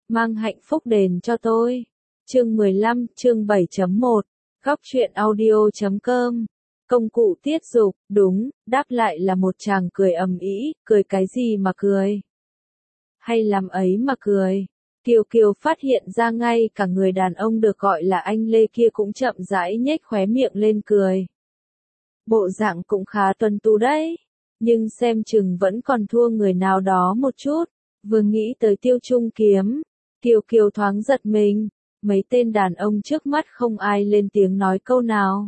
mang hạnh phúc đền cho tôi. Chương 15, chương 7.1, Góc truyện audio.com. Công cụ tiết dục, đúng, đáp lại là một chàng cười ầm ĩ, cười cái gì mà cười? Hay làm ấy mà cười? Kiều Kiều phát hiện ra ngay cả người đàn ông được gọi là anh Lê kia cũng chậm rãi nhếch khóe miệng lên cười. Bộ dạng cũng khá tuấn tú đấy, nhưng xem chừng vẫn còn thua người nào đó một chút. Vừa nghĩ tới Tiêu Trung Kiếm, Kiều Kiều thoáng giật mình, mấy tên đàn ông trước mắt không ai lên tiếng nói câu nào.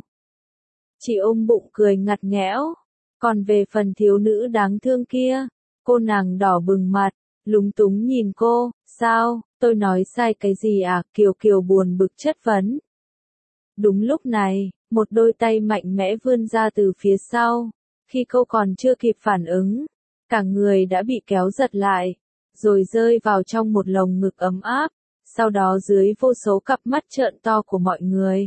Chỉ ôm bụng cười ngặt nghẽo. Còn về phần thiếu nữ đáng thương kia, cô nàng đỏ bừng mặt, lúng túng nhìn cô, sao, tôi nói sai cái gì à? Kiều Kiều buồn bực chất vấn. Đúng lúc này, một đôi tay mạnh mẽ vươn ra từ phía sau. Khi cô còn chưa kịp phản ứng, cả người đã bị kéo giật lại, rồi rơi vào trong một lồng ngực ấm áp, sau đó dưới vô số cặp mắt trợn to của mọi người.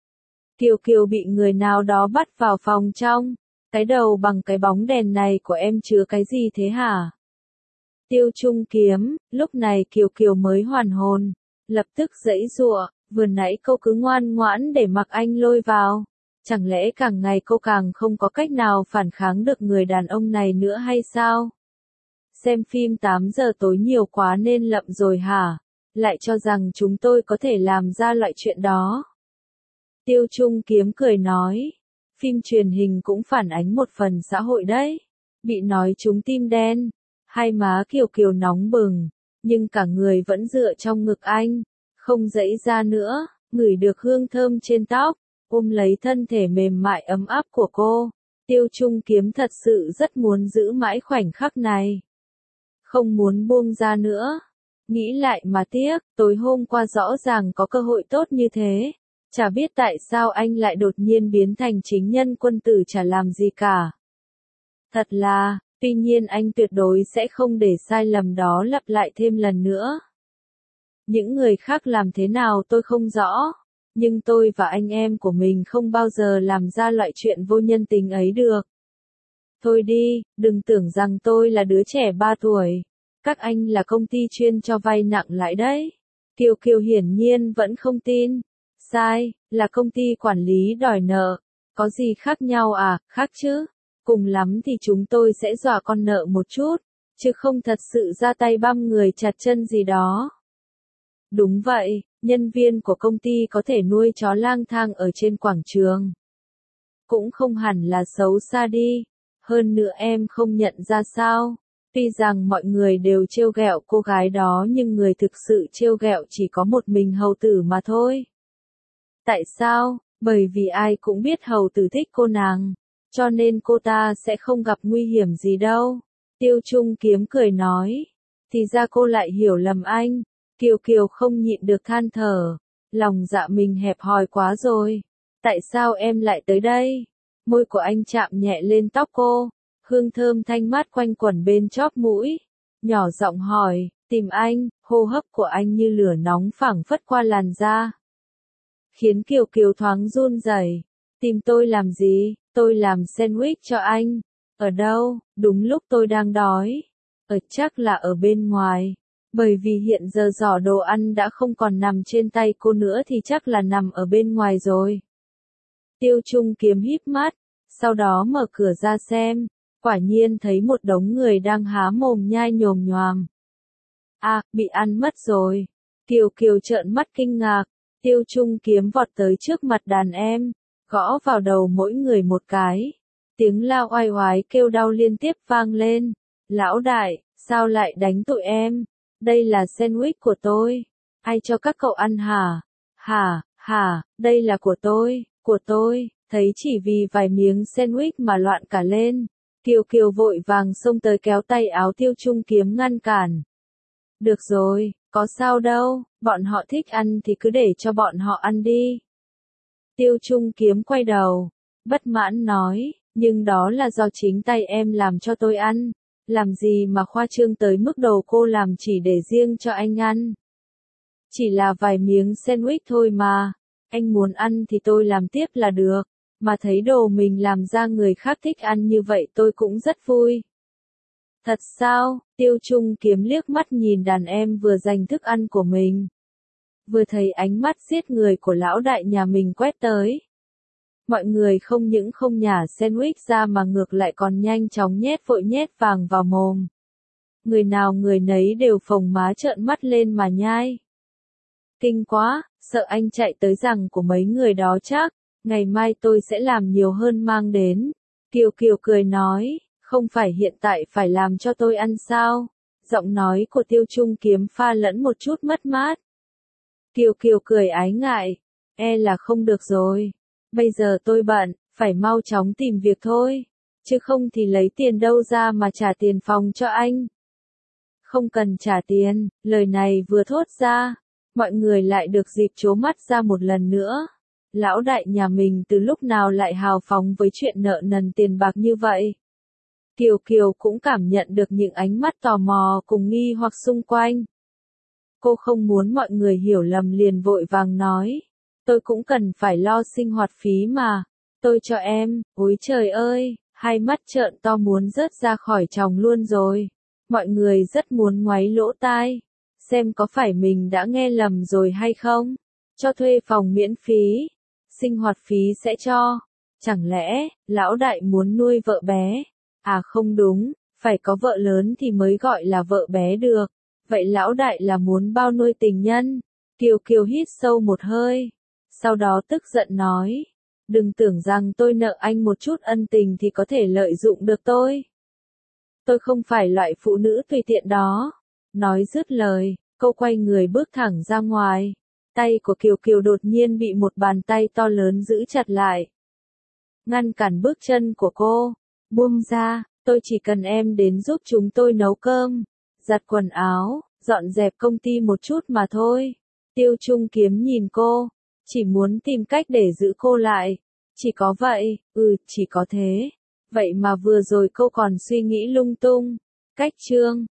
Kiều Kiều bị người nào đó bắt vào phòng trong. Cái đầu bằng cái bóng đèn này của em chứa cái gì thế hả? Tiêu Trung Kiếm, lúc này Kiều Kiều mới hoàn hồn, lập tức giãy giụa, vừa nãy cô cứ ngoan ngoãn để mặc anh lôi vào. Chẳng lẽ càng ngày cô càng không có cách nào phản kháng được người đàn ông này nữa hay sao? Xem phim 8 giờ tối nhiều quá nên lậm rồi hả? Lại cho rằng chúng tôi có thể làm ra loại chuyện đó. Tiêu Trung Kiếm cười nói, phim truyền hình cũng phản ánh một phần xã hội đấy. Bị nói trúng tim đen, hai má Kiều Kiều nóng bừng, nhưng cả người vẫn dựa trong ngực anh, không giãy ra nữa, ngửi được hương thơm trên tóc, ôm lấy thân thể mềm mại ấm áp của cô. Tiêu Trung Kiếm thật sự rất muốn giữ mãi khoảnh khắc này, không muốn buông ra nữa. Nghĩ lại mà tiếc, tối hôm qua rõ ràng có cơ hội tốt như thế. Chả biết tại sao anh lại đột nhiên biến thành chính nhân quân tử chả làm gì cả. Thật là, tuy nhiên anh tuyệt đối sẽ không để sai lầm đó lặp lại thêm lần nữa. Những người khác làm thế nào tôi không rõ, nhưng tôi và anh em của mình không bao giờ làm ra loại chuyện vô nhân tính ấy được. Thôi đi, đừng tưởng rằng tôi là đứa trẻ 3 tuổi. Các anh là công ty chuyên cho vay nặng lãi đấy. Kiều Kiều hiển nhiên vẫn không tin. Sai, là công ty quản lý đòi nợ. Có gì khác nhau à? Khác chứ. Cùng lắm thì chúng tôi sẽ dọa con nợ một chút, chứ không thật sự ra tay băm người chặt chân gì đó. Đúng vậy, nhân viên của công ty có thể nuôi chó lang thang ở trên quảng trường. Cũng không hẳn là xấu xa đi. Hơn nữa em không nhận ra sao. Tuy rằng mọi người đều trêu ghẹo cô gái đó nhưng người thực sự trêu ghẹo chỉ có một mình hầu tử mà thôi. Tại sao? Bởi vì ai cũng biết hầu tử thích cô nàng, cho nên cô ta sẽ không gặp nguy hiểm gì đâu. Tiêu Trung Kiếm cười nói. Thì ra cô lại hiểu lầm anh. Kiều Kiều không nhịn được than thở. Lòng dạ mình hẹp hòi quá rồi. Tại sao em lại tới đây? Môi của anh chạm nhẹ lên tóc cô. Hương thơm thanh mát quanh quẩn bên chóp mũi. Nhỏ giọng hỏi, tìm anh, hô hấp của anh như lửa nóng phảng phất qua làn da. Khiến Kiều Kiều thoáng run rẩy. Tìm tôi làm gì? Tôi làm sandwich cho anh. Ở đâu? Đúng lúc tôi đang đói. Chắc là ở bên ngoài. Bởi vì hiện giờ giỏ đồ ăn đã không còn nằm trên tay cô nữa thì chắc là nằm ở bên ngoài rồi. Tiêu Trung Kiếm híp mắt, sau đó mở cửa ra xem. Quả nhiên thấy một đống người đang há mồm nhai nhồm nhoàm. À, bị ăn mất rồi. Kiều Kiều trợn mắt kinh ngạc. Tiêu Trung Kiếm vọt tới trước mặt đàn em, gõ vào đầu mỗi người một cái. Tiếng la oai oái kêu đau liên tiếp vang lên. Lão đại, sao lại đánh tụi em? Đây là sandwich của tôi. Ai cho các cậu ăn hả? Hả, đây là của tôi. Thấy chỉ vì vài miếng sandwich mà loạn cả lên. Kiều Kiều vội vàng xông tới kéo tay áo Tiêu Trung Kiếm ngăn cản. Được rồi, có sao đâu, bọn họ thích ăn thì cứ để cho bọn họ ăn đi. Tiêu Trung Kiếm quay đầu, bất mãn nói, nhưng đó là do chính tay em làm cho tôi ăn. Làm gì mà khoa trương tới mức đầu cô làm chỉ để riêng cho anh ăn. Chỉ là vài miếng sandwich thôi mà, anh muốn ăn thì tôi làm tiếp là được. Mà thấy đồ mình làm ra người khác thích ăn như vậy tôi cũng rất vui. Thật sao? Tiêu Trung Kiếm liếc mắt nhìn đàn em vừa giành thức ăn của mình. Vừa thấy ánh mắt giết người của lão đại nhà mình quét tới. Mọi người không những không nhả sandwich ra mà ngược lại còn nhanh chóng nhét vàng vào mồm. Người nào người nấy đều phồng má trợn mắt lên mà nhai. Kinh quá, sợ anh chạy tới rằng của mấy người đó chắc, ngày mai tôi sẽ làm nhiều hơn mang đến. Kiều Kiều cười nói, không phải hiện tại phải làm cho tôi ăn sao? Giọng nói của Tiêu Trung Kiếm pha lẫn một chút mất mát. Kiều Kiều cười ái ngại, là không được rồi. Bây giờ tôi bận, phải mau chóng tìm việc thôi. Chứ không thì lấy tiền đâu ra mà trả tiền phòng cho anh. Không cần trả tiền, lời này vừa thốt ra, mọi người lại được dịp trố mắt ra một lần nữa. Lão đại nhà mình từ lúc nào lại hào phóng với chuyện nợ nần tiền bạc như vậy? Kiều Kiều cũng cảm nhận được những ánh mắt tò mò cùng nghi hoặc xung quanh. Cô không muốn mọi người hiểu lầm liền vội vàng nói. Tôi cũng cần phải lo sinh hoạt phí mà. Tôi cho em, ôi trời ơi, hai mắt trợn to muốn rớt ra khỏi tròng luôn rồi. Mọi người rất muốn ngoáy lỗ tai. Xem có phải mình đã nghe lầm rồi hay không? Cho thuê phòng miễn phí. Sinh hoạt phí sẽ cho. Chẳng lẽ, lão đại muốn nuôi vợ bé? À không đúng, phải có vợ lớn thì mới gọi là vợ bé được. Vậy lão đại là muốn bao nuôi tình nhân? Kiều Kiều hít sâu một hơi. Sau đó tức giận nói. Đừng tưởng rằng tôi nợ anh một chút ân tình thì có thể lợi dụng được tôi. Tôi không phải loại phụ nữ tùy tiện đó. Nói dứt lời, cô quay người bước thẳng ra ngoài. Tay của Kiều Kiều đột nhiên bị một bàn tay to lớn giữ chặt lại. Ngăn cản bước chân của cô. Buông ra, tôi chỉ cần em đến giúp chúng tôi nấu cơm, giặt quần áo, dọn dẹp công ty một chút mà thôi. Tiêu Trung Kiếm nhìn cô, chỉ muốn tìm cách để giữ cô lại. Chỉ có vậy, chỉ có thế. Vậy mà vừa rồi cô còn suy nghĩ lung tung. Cách chương